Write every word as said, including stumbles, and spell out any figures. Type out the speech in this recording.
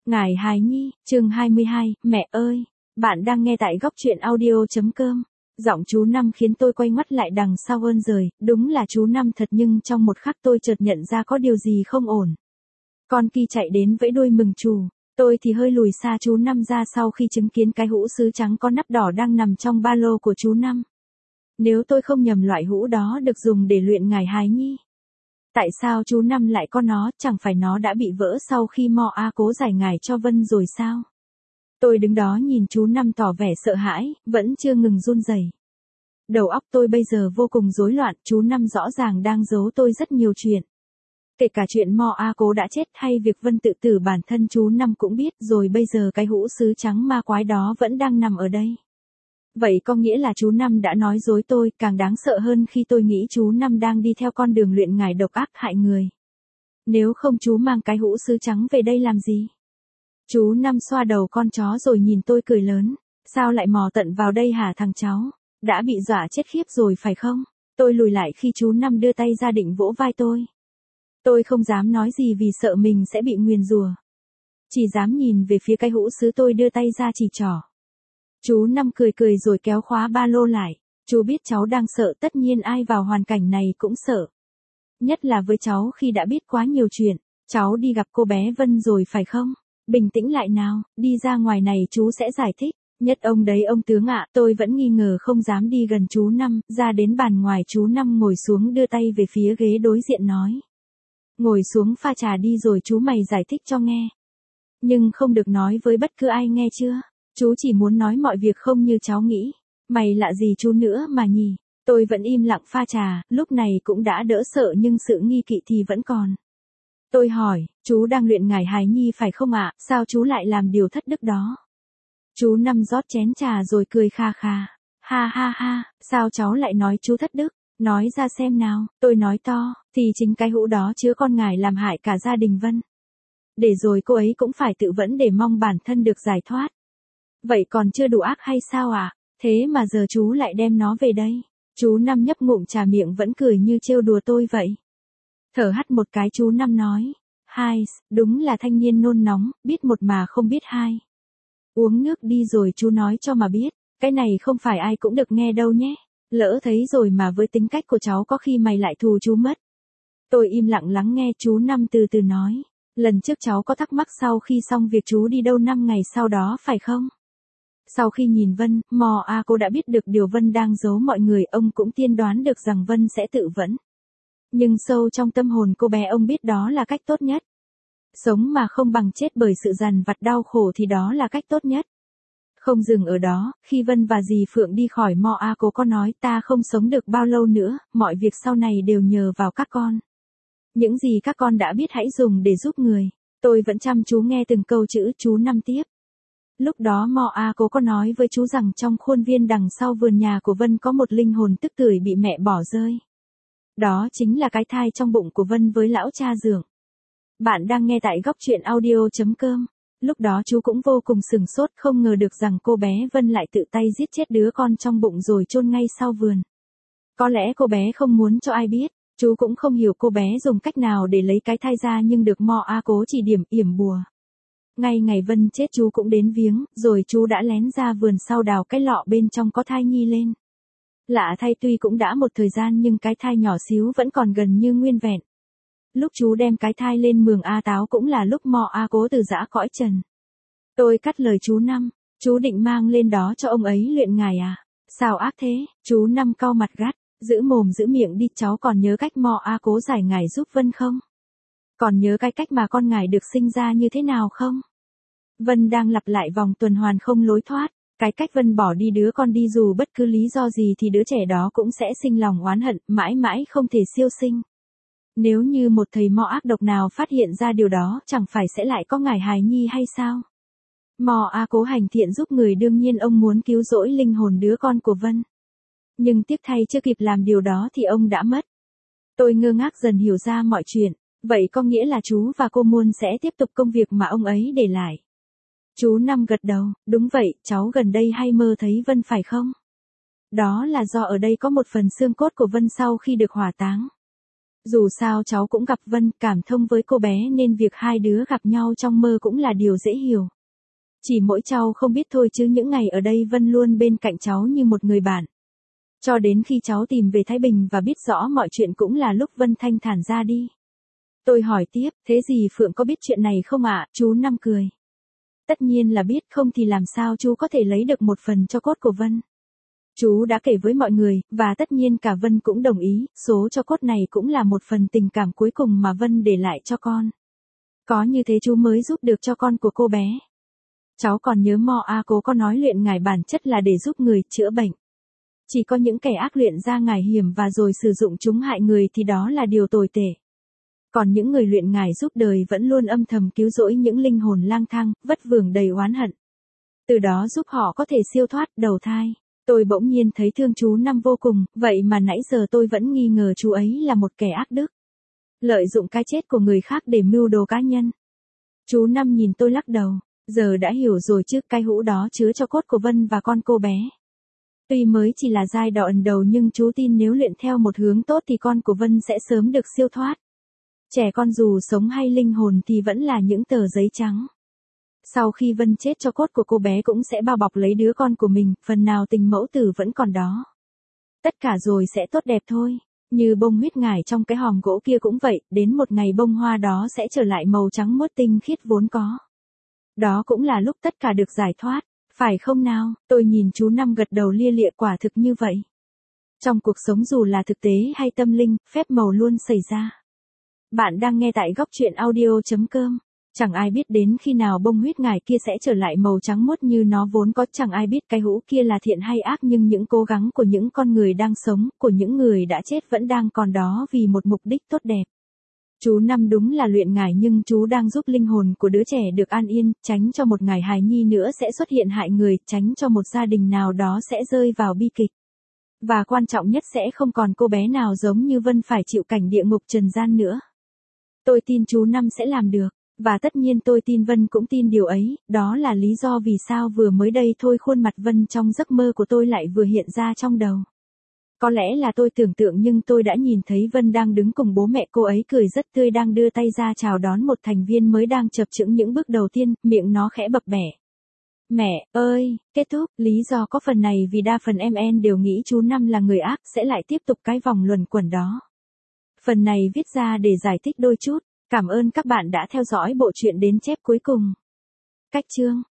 Ngải hài nhi, chương hai mươi hai, mẹ ơi, bạn đang nghe tại góc truyện audio.com. Giọng chú Năm khiến tôi quay mắt lại đằng sau ơn rời, đúng là chú Năm thật nhưng trong một khắc tôi chợt nhận ra có điều gì không ổn. Con Ki chạy đến vẫy đuôi mừng chủ, tôi thì hơi lùi xa chú Năm ra sau khi chứng kiến cái hũ sứ trắng có nắp đỏ đang nằm trong ba lô của chú Năm. Nếu tôi không nhầm loại hũ đó được dùng để luyện ngải hài nhi. Tại sao chú Năm lại có nó, chẳng phải nó đã bị vỡ sau khi Mo A Cố giải ngải cho Vân rồi sao? Tôi đứng đó nhìn chú Năm tỏ vẻ sợ hãi, vẫn chưa ngừng run rẩy. Đầu óc tôi bây giờ vô cùng rối loạn, chú Năm rõ ràng đang giấu tôi rất nhiều chuyện. Kể cả chuyện Mo A Cố đã chết hay việc Vân tự tử bản thân chú Năm cũng biết, rồi bây giờ cái hũ sứ trắng ma quái đó vẫn đang nằm ở đây. Vậy có nghĩa là chú Năm đã nói dối tôi, càng đáng sợ hơn khi tôi nghĩ chú Năm đang đi theo con đường luyện ngải độc ác hại người. Nếu không chú mang cái hũ sứ trắng về đây làm gì? Chú Năm xoa đầu con chó rồi nhìn tôi cười lớn. Sao lại mò tận vào đây hả thằng cháu? Đã bị dọa chết khiếp rồi phải không? Tôi lùi lại khi chú Năm đưa tay ra định vỗ vai tôi. Tôi không dám nói gì vì sợ mình sẽ bị nguyền rủa. Chỉ dám nhìn về phía cái hũ sứ tôi đưa tay ra chỉ trỏ. Chú Năm cười cười rồi kéo khóa ba lô lại. Chú biết cháu đang sợ, tất nhiên ai vào hoàn cảnh này cũng sợ. Nhất là với cháu khi đã biết quá nhiều chuyện. Cháu đi gặp cô bé Vân rồi phải không? Bình tĩnh lại nào, đi ra ngoài này chú sẽ giải thích. Nhất ông đấy ông tướng ạ, tôi vẫn nghi ngờ không dám đi gần chú Năm, ra đến bàn ngoài chú Năm ngồi xuống đưa tay về phía ghế đối diện nói. Ngồi xuống pha trà đi rồi chú mày giải thích cho nghe. Nhưng không được nói với bất cứ ai nghe chưa? Chú chỉ muốn nói mọi việc không như cháu nghĩ. Mày lạ gì chú nữa mà nhỉ? Tôi vẫn im lặng pha trà, lúc này cũng đã đỡ sợ nhưng sự nghi kỵ thì vẫn còn. Tôi hỏi, chú đang luyện ngải hài nhi phải không ạ? Sao chú lại làm điều thất đức đó? Chú Năm rót chén trà rồi cười kha kha. Ha ha ha, sao cháu lại nói chú thất đức? Nói ra xem nào, tôi nói to, thì chính cái hũ đó chứa con ngải làm hại cả gia đình Vân. Để rồi cô ấy cũng phải tự vẫn để mong bản thân được giải thoát. Vậy còn chưa đủ ác hay sao ạ? À? Thế mà giờ chú lại đem nó về đây. Chú Năm nhấp ngụm trà miệng vẫn cười như trêu đùa tôi vậy. Thở hắt một cái chú Năm nói. Hai, đúng là thanh niên nôn nóng, biết một mà không biết hai. Uống nước đi rồi chú nói cho mà biết. Cái này không phải ai cũng được nghe đâu nhé. Lỡ thấy rồi mà với tính cách của cháu có khi mày lại thù chú mất. Tôi im lặng lắng nghe chú Năm từ từ nói. Lần trước cháu có thắc mắc sau khi xong việc chú đi đâu năm ngày sau đó phải không? Sau khi nhìn Vân, Mo A Cố đã biết được điều Vân đang giấu mọi người, ông cũng tiên đoán được rằng Vân sẽ tự vẫn. Nhưng sâu trong tâm hồn cô bé ông biết đó là cách tốt nhất. Sống mà không bằng chết bởi sự dằn vặt đau khổ thì đó là cách tốt nhất. Không dừng ở đó, khi Vân và dì Phượng đi khỏi Mo A Cố có nói ta không sống được bao lâu nữa, mọi việc sau này đều nhờ vào các con. Những gì các con đã biết hãy dùng để giúp người. Tôi vẫn chăm chú nghe từng câu chữ chú Năm tiếp. Lúc đó Mo A Cố có nói với chú rằng trong khuôn viên đằng sau vườn nhà của Vân có một linh hồn tức tưởi bị mẹ bỏ rơi. Đó chính là cái thai trong bụng của Vân với lão cha dượng. Bạn đang nghe tại góc truyện audio.com. Lúc đó chú cũng vô cùng sửng sốt, không ngờ được rằng cô bé Vân lại tự tay giết chết đứa con trong bụng rồi chôn ngay sau vườn. Có lẽ cô bé không muốn cho ai biết. Chú cũng không hiểu cô bé dùng cách nào để lấy cái thai ra nhưng được Mo A Cố chỉ điểm yểm bùa. Ngay ngày Vân chết chú cũng đến viếng, rồi chú đã lén ra vườn sau đào cái lọ bên trong có thai nhi lên. Lạ thay tuy cũng đã một thời gian nhưng cái thai nhỏ xíu vẫn còn gần như nguyên vẹn. Lúc chú đem cái thai lên mường A Táo cũng là lúc Mo A Cố từ giã cõi trần. Tôi cắt lời chú Năm, chú định mang lên đó cho ông ấy luyện ngải à? Sao ác thế? Chú Năm cau mặt gắt. Giữ mồm giữ miệng đi, cháu còn nhớ cách Mo A Cố giải ngải giúp Vân không? Còn nhớ cái cách mà con ngải được sinh ra như thế nào không? Vân đang lặp lại vòng tuần hoàn không lối thoát, cái cách Vân bỏ đi đứa con đi dù bất cứ lý do gì thì đứa trẻ đó cũng sẽ sinh lòng oán hận, mãi mãi không thể siêu sinh. Nếu như một thầy Mo ác độc nào phát hiện ra điều đó chẳng phải sẽ lại có ngải hài nhi hay sao? Mo A Cố hành thiện giúp người, đương nhiên ông muốn cứu rỗi linh hồn đứa con của Vân. Nhưng tiếc thay chưa kịp làm điều đó thì ông đã mất. Tôi ngơ ngác dần hiểu ra mọi chuyện. Vậy có nghĩa là chú và cô Muôn sẽ tiếp tục công việc mà ông ấy để lại. Chú Năm gật đầu, đúng vậy, cháu gần đây hay mơ thấy Vân phải không? Đó là do ở đây có một phần xương cốt của Vân sau khi được hỏa táng. Dù sao cháu cũng gặp Vân, cảm thông với cô bé nên việc hai đứa gặp nhau trong mơ cũng là điều dễ hiểu. Chỉ mỗi cháu không biết thôi chứ những ngày ở đây Vân luôn bên cạnh cháu như một người bạn. Cho đến khi cháu tìm về Thái Bình và biết rõ mọi chuyện cũng là lúc Vân thanh thản ra đi. Tôi hỏi tiếp, thế gì Phượng có biết chuyện này không ạ? Chú Năm cười. Tất nhiên là biết, không thì làm sao chú có thể lấy được một phần cho cốt của Vân. Chú đã kể với mọi người, và tất nhiên cả Vân cũng đồng ý, số cho cốt này cũng là một phần tình cảm cuối cùng mà Vân để lại cho con. Có như thế chú mới giúp được cho con của cô bé. Cháu còn nhớ Mo A Cố có nói luyện ngải bản chất là để giúp người chữa bệnh. Chỉ có những kẻ ác luyện ra ngải hiểm và rồi sử dụng chúng hại người thì đó là điều tồi tệ. Còn những người luyện ngải giúp đời vẫn luôn âm thầm cứu rỗi những linh hồn lang thang, vất vưởng đầy oán hận. Từ đó giúp họ có thể siêu thoát, đầu thai. Tôi bỗng nhiên thấy thương chú Năm vô cùng, vậy mà nãy giờ tôi vẫn nghi ngờ chú ấy là một kẻ ác đức. Lợi dụng cái chết của người khác để mưu đồ cá nhân. Chú Năm nhìn tôi lắc đầu, giờ đã hiểu rồi chứ, cái hũ đó chứa cho cốt của Vân và con cô bé. Tuy mới chỉ là giai đoạn đầu nhưng chú tin nếu luyện theo một hướng tốt thì con của Vân sẽ sớm được siêu thoát. Trẻ con dù sống hay linh hồn thì vẫn là những tờ giấy trắng. Sau khi Vân chết cho cốt của cô bé cũng sẽ bao bọc lấy đứa con của mình, phần nào tình mẫu tử vẫn còn đó. Tất cả rồi sẽ tốt đẹp thôi. Như bông huyết ngải trong cái hòm gỗ kia cũng vậy, đến một ngày bông hoa đó sẽ trở lại màu trắng muốt tinh khiết vốn có. Đó cũng là lúc tất cả được giải thoát, phải không nào? Tôi nhìn chú Năm gật đầu lia lịa, quả thực như vậy. Trong cuộc sống dù là thực tế hay tâm linh, phép màu luôn xảy ra. Bạn đang nghe tại góc truyện audio chấm com. Chẳng ai biết đến khi nào bông huyết ngải kia sẽ trở lại màu trắng muốt như nó vốn có, chẳng ai biết cái hũ kia là thiện hay ác, nhưng những cố gắng của những con người đang sống, của những người đã chết vẫn đang còn đó vì một mục đích tốt đẹp. Chú Năm đúng là luyện ngải nhưng chú đang giúp linh hồn của đứa trẻ được an yên, tránh cho một ngải hài nhi nữa sẽ xuất hiện hại người, tránh cho một gia đình nào đó sẽ rơi vào bi kịch. Và quan trọng nhất sẽ không còn cô bé nào giống như Vân phải chịu cảnh địa ngục trần gian nữa. Tôi tin chú Năm sẽ làm được. Và tất nhiên tôi tin Vân cũng tin điều ấy, đó là lý do vì sao vừa mới đây thôi khuôn mặt Vân trong giấc mơ của tôi lại vừa hiện ra trong đầu. Có lẽ là tôi tưởng tượng nhưng tôi đã nhìn thấy Vân đang đứng cùng bố mẹ cô ấy cười rất tươi, đang đưa tay ra chào đón một thành viên mới đang chập chững những bước đầu tiên, miệng nó khẽ bập bẹ. Mẹ ơi, kết thúc, lý do có phần này vì đa phần em en đều nghĩ chú Năm là người ác, sẽ lại tiếp tục cái vòng luẩn quẩn đó. Phần này viết ra để giải thích đôi chút. Cảm ơn các bạn đã theo dõi bộ truyện đến chép cuối cùng. Cách chương